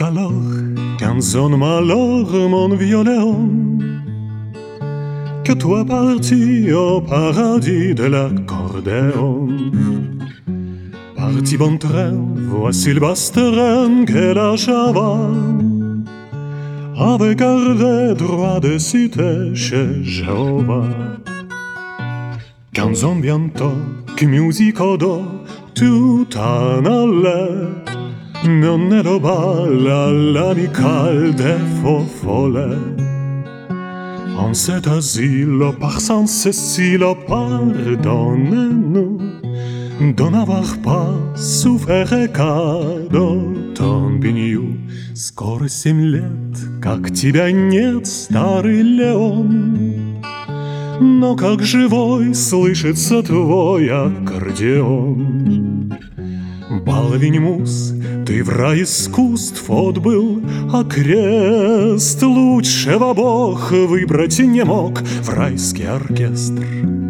alors qu'un son malheur, mon violéon, que toi parti au paradis de l'accordéon. Parti bon train, voici le basse-terrain que la Chavanne avait gardé droit de citer chez Jéhovah. Quand bientôt, que musique au dos, tout en allait mener au bal à l'amicale des faux follets. En cet asile, par Sainte-Cécile, pardonnez-nous d'en avoir pas souffert Кадотон-Бенью. Скоро 7 лет, как тебя нет, старый Леон, но как живой слышится твой аккордеон. Баловень-мус, ты в рай искусств отбыл, а крест лучшего Бог выбрать не мог в райский оркестр.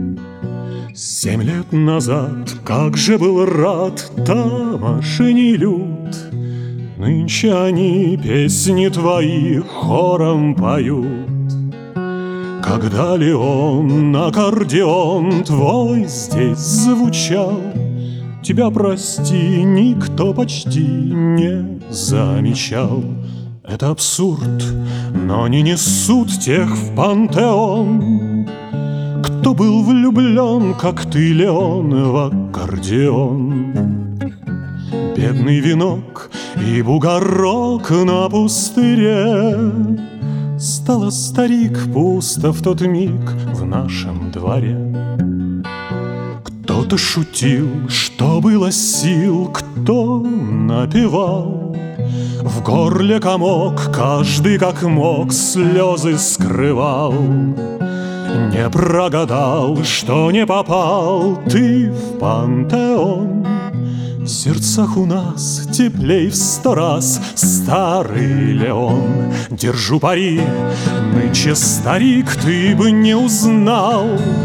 7 лет назад, как же был рад тамошний люд, нынче они песни твои хором поют. Когда Леон, аккордеон твой здесь звучал, тебя, прости, никто почти не замечал. Это абсурд, но не несут тех в пантеон, кто был влюблен, как ты, Леон, в аккордеон. Бедный венок и бугорок на пустыре, стало, старик, пусто в тот миг в нашем дворе. Кто-то шутил, что было сил, кто напевал, в горле комок, каждый как мог слезы скрывал. Не прогадал, что не попал ты в пантеон. В сердцах у нас теплей в 100 раз, старый Леон. Держу пари, нынче, старик, ты бы не узнал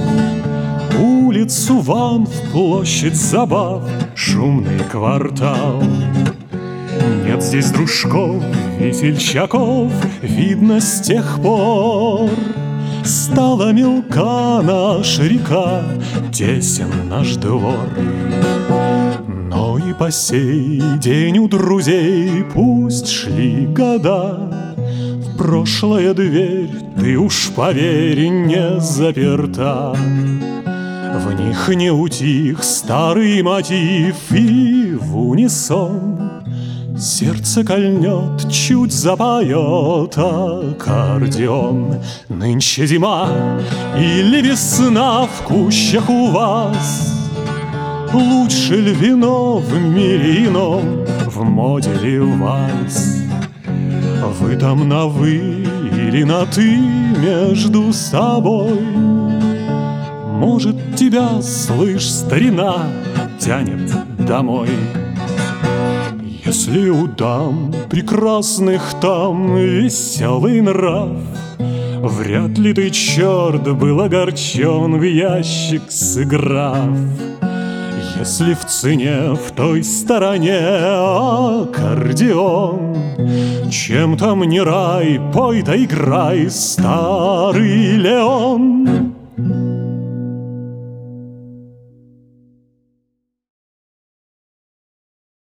улицу Ван в площадь забав, шумный квартал. Нет здесь дружков, весельчаков, видно, с тех пор стала мелка наша река, тесен наш двор. Но и по сей день у друзей, пусть шли года, в прошлое дверь, ты уж поверь, не заперта. В них не утих старый мотив, и в унисон сердце кольнет, чуть запоет аккордеон. Нынче зима или весна в кущах у вас, лучше ли вино в мире ином, в моде ли вальс? Вы там на «вы» или на «ты» между собой? Может, тебя, слышь, старина, тянет домой? Если у дам прекрасных там веселый нрав, вряд ли ты, черт, был огорчен, в ящик сыграв. Если в цене в той стороне аккордеон, чем там не рай, пой да играй, старый